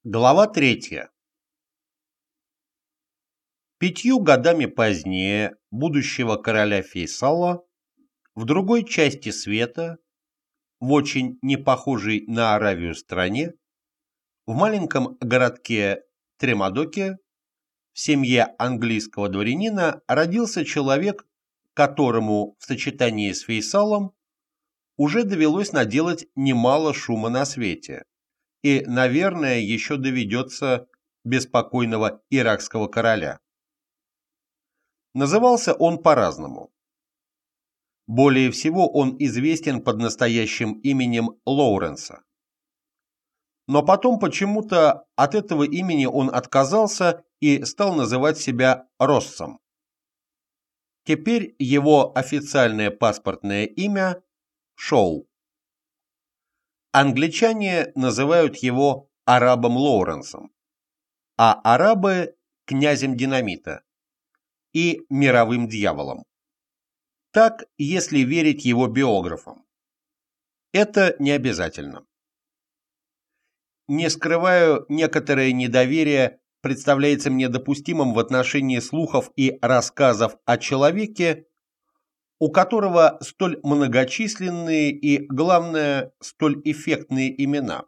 Глава 3. 5 годами позднее будущего короля Фейсала в другой части света, в очень не похожей на Аравию стране, в маленьком городке Тремадоке, в семье английского дворянина родился человек, которому в сочетании с Фейсалом уже довелось наделать немало шума на свете. И, наверное, еще доведется беспокойного иракского короля. Назывался он по-разному. Более всего он известен под настоящим именем Лоуренса. Но потом почему-то от этого имени он отказался и стал называть себя Россом. Теперь его официальное паспортное имя – Шоу. Англичане называют его арабом Лоуренсом, а арабы – князем динамита и мировым дьяволом. Так, если верить его биографам. Это не обязательно. Не скрываю, некоторое недоверие представляется мне допустимым в отношении слухов и рассказов о человеке, у которого столь многочисленные и, главное, столь эффектные имена.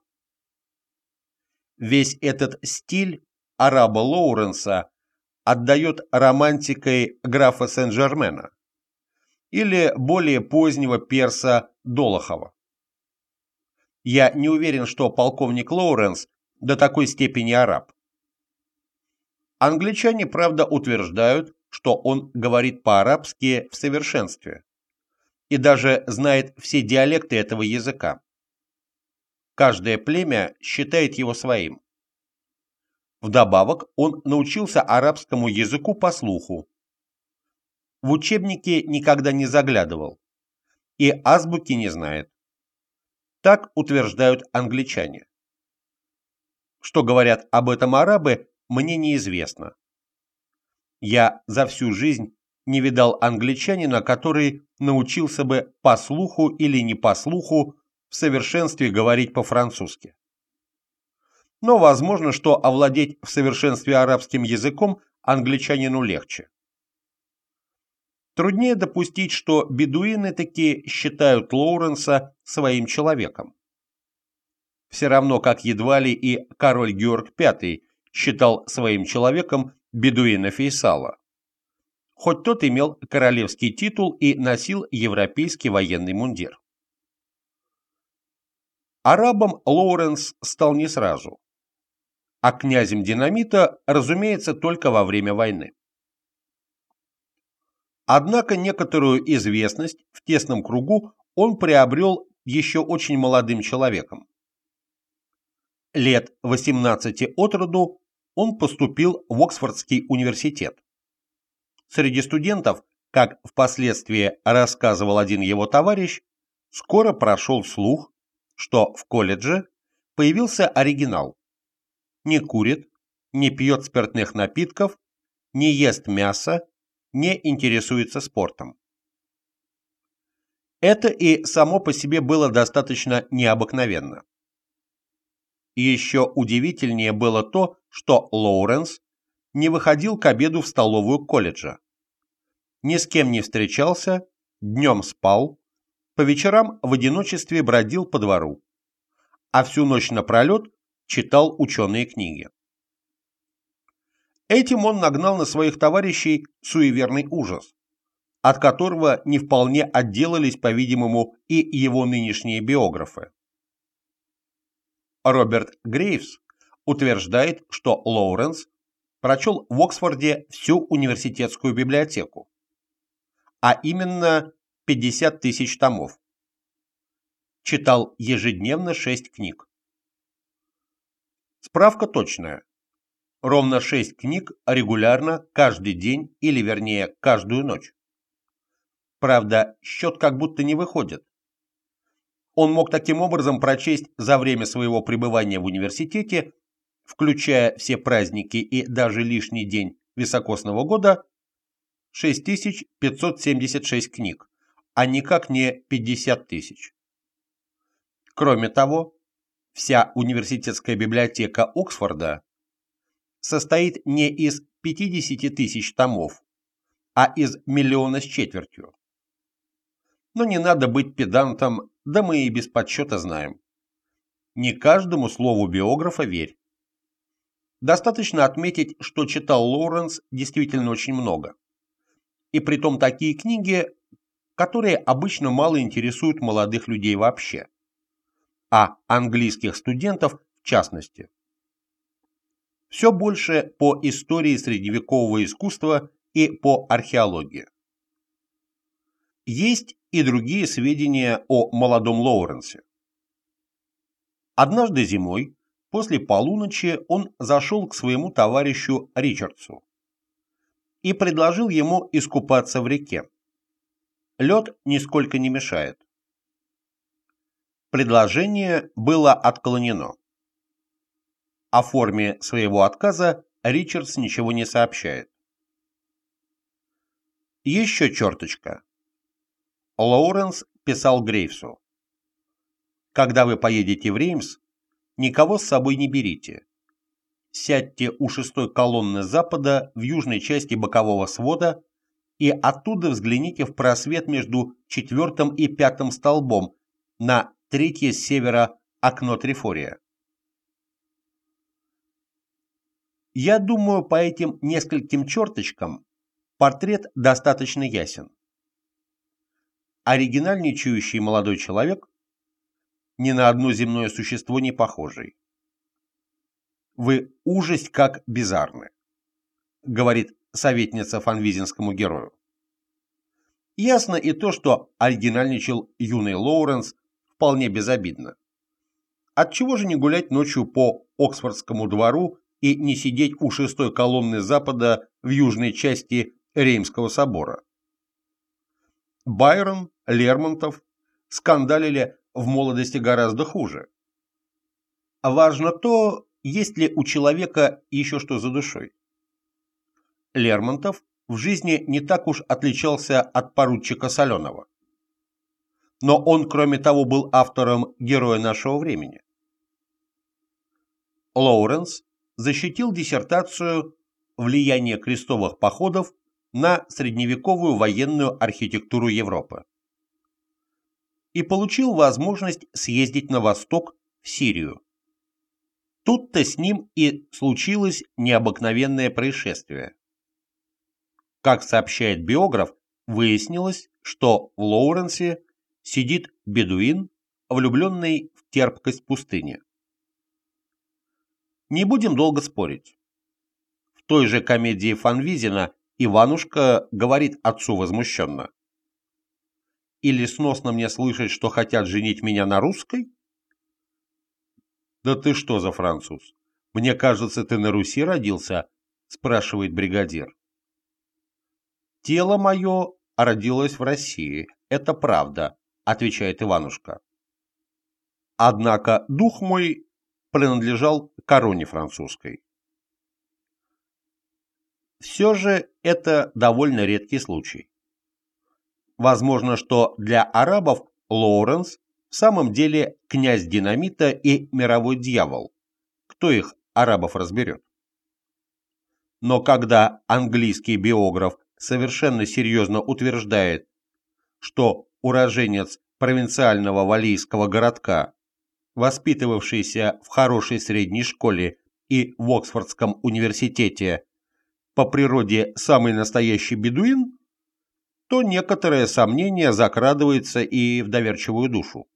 Весь этот стиль араба Лоуренса отдает романтикой графа Сен-Жермена или более позднего перса Долохова. Я не уверен, что полковник Лоуренс до такой степени араб. Англичане, правда, утверждают, что он говорит по-арабски в совершенстве и даже знает все диалекты этого языка. Каждое племя считает его своим. Вдобавок, он научился арабскому языку по слуху. В учебники никогда не заглядывал и азбуки не знает. Так утверждают англичане. Что говорят об этом арабы, мне неизвестно. Я за всю жизнь не видал англичанина, который научился бы по слуху или не по слуху в совершенстве говорить по-французски. Но возможно, что овладеть в совершенстве арабским языком англичанину легче. Труднее допустить, что бедуины таки считают Лоуренса своим человеком. Все равно, как едва ли и король Георг V считал своим человеком бедуина Фейсала, хоть тот имел королевский титул и носил европейский военный мундир. Арабом Лоуренс стал не сразу, а князем динамита, разумеется, только во время войны. Однако некоторую известность в тесном кругу он приобрел еще очень молодым человеком. Лет 18 от роду он поступил в Оксфордский университет. Среди студентов, как впоследствии рассказывал один его товарищ, скоро прошел слух, что в колледже появился оригинал. Не курит, не пьет спиртных напитков, не ест мясо, не интересуется спортом. Это и само по себе было достаточно необыкновенно. И еще удивительнее было то, что Лоуренс не выходил к обеду в столовую колледжа. Ни с кем не встречался, днем спал, по вечерам в одиночестве бродил по двору, а всю ночь напролет читал ученые книги. Этим он нагнал на своих товарищей суеверный ужас, от которого не вполне отделались, по-видимому, и его нынешние биографы. Роберт Грейвс утверждает, что Лоуренс прочел в Оксфорде всю университетскую библиотеку, а именно 50 тысяч томов. Читал ежедневно 6 книг. Справка точная. Ровно 6 книг регулярно каждый день или, вернее, каждую ночь. Правда, счет как будто не выходит. Он мог таким образом прочесть за время своего пребывания в университете, включая все праздники и даже лишний день високосного года, 6576 книг, а никак не 50 тысяч. Кроме того, Вся университетская библиотека Оксфорда состоит не из 50 тысяч томов, а из 1,5 миллиона. Но не надо быть педантом, да мы и без подсчета знаем. Не каждому слову биографа верь. Достаточно отметить, что читал Лоуренс действительно очень много. И притом такие книги, которые обычно мало интересуют молодых людей вообще, а английских студентов в частности. Все больше по истории средневекового искусства и по археологии. Есть и другие сведения о молодом Лоуренсе. Однажды зимой, после полуночи, он зашел к своему товарищу Ричардсу и предложил ему искупаться в реке. Лед нисколько не мешает. Предложение было отклонено. О форме своего отказа Ричардс ничего не сообщает. Еще черточка. Лоуренс писал Грейвсу: «Когда вы поедете в Реймс, никого с собой не берите. Сядьте у 6-й колонны запада в южной части бокового свода и оттуда взгляните в просвет между 4-м и 5-м столбом на 3-е с севера окно Трифория». Я думаю, по этим нескольким черточкам портрет достаточно ясен. Оригинальничающий молодой человек, ни на одно земное существо не похожий. «Вы ужасть как бизарны», — говорит советница фанвизинскому герою. Ясно и то, что оригинальничал юный Лоуренс вполне безобидно. Отчего же не гулять ночью по Оксфордскому двору и не сидеть у 6-й колонны запада в южной части Реймского собора? Байрон, Лермонтов скандалили в молодости гораздо хуже. Важно то, есть ли у человека еще что за душой. Лермонтов в жизни не так уж отличался от поручика Соленого. Но он, кроме того, был автором «Героя нашего времени». Лоуренс защитил диссертацию «Влияние крестовых походов на средневековую военную архитектуру Европы» и получил возможность съездить на восток, в Сирию. Тут-то с ним и случилось необыкновенное происшествие. Как сообщает биограф, выяснилось, что в Лоуренсе сидит бедуин, влюбленный в терпкость пустыни. Не будем долго спорить. В той же комедии Фанвизина Иванушка говорит отцу возмущенно: «Или сносно мне слышать, что хотят женить меня на русской?» «Да ты что за француз? Мне кажется, ты на Руси родился?» – спрашивает бригадир. «Тело мое родилось в России, это правда», – отвечает Иванушка. «Однако дух мой принадлежал короне французской». Все же это довольно редкий случай. Возможно, что для арабов Лоуренс в самом деле князь динамита и мировой дьявол. Кто их, арабов, разберет? Но когда английский биограф совершенно серьезно утверждает, что уроженец провинциального валлийского городка, воспитывавшийся в хорошей средней школе и в Оксфордском университете, по природе самый настоящий бедуин, то некоторое сомнение закрадывается и в доверчивую душу.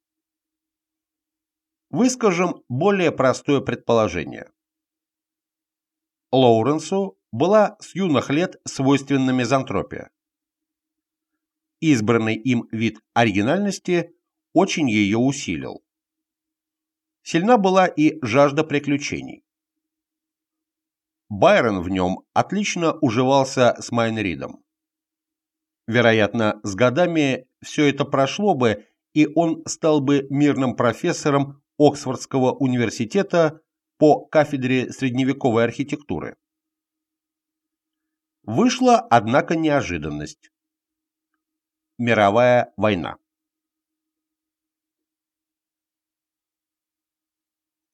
Выскажем более простое предположение. Лоуренсу была с юных лет свойственна мизантропия. Избранный им вид оригинальности очень ее усилил. Сильна была и жажда приключений. Байрон в нем отлично уживался с Майнридом. Вероятно, с годами все это прошло бы, и он стал бы мирным профессором Оксфордского университета по кафедре средневековой архитектуры. Вышла, однако, неожиданность. Мировая война.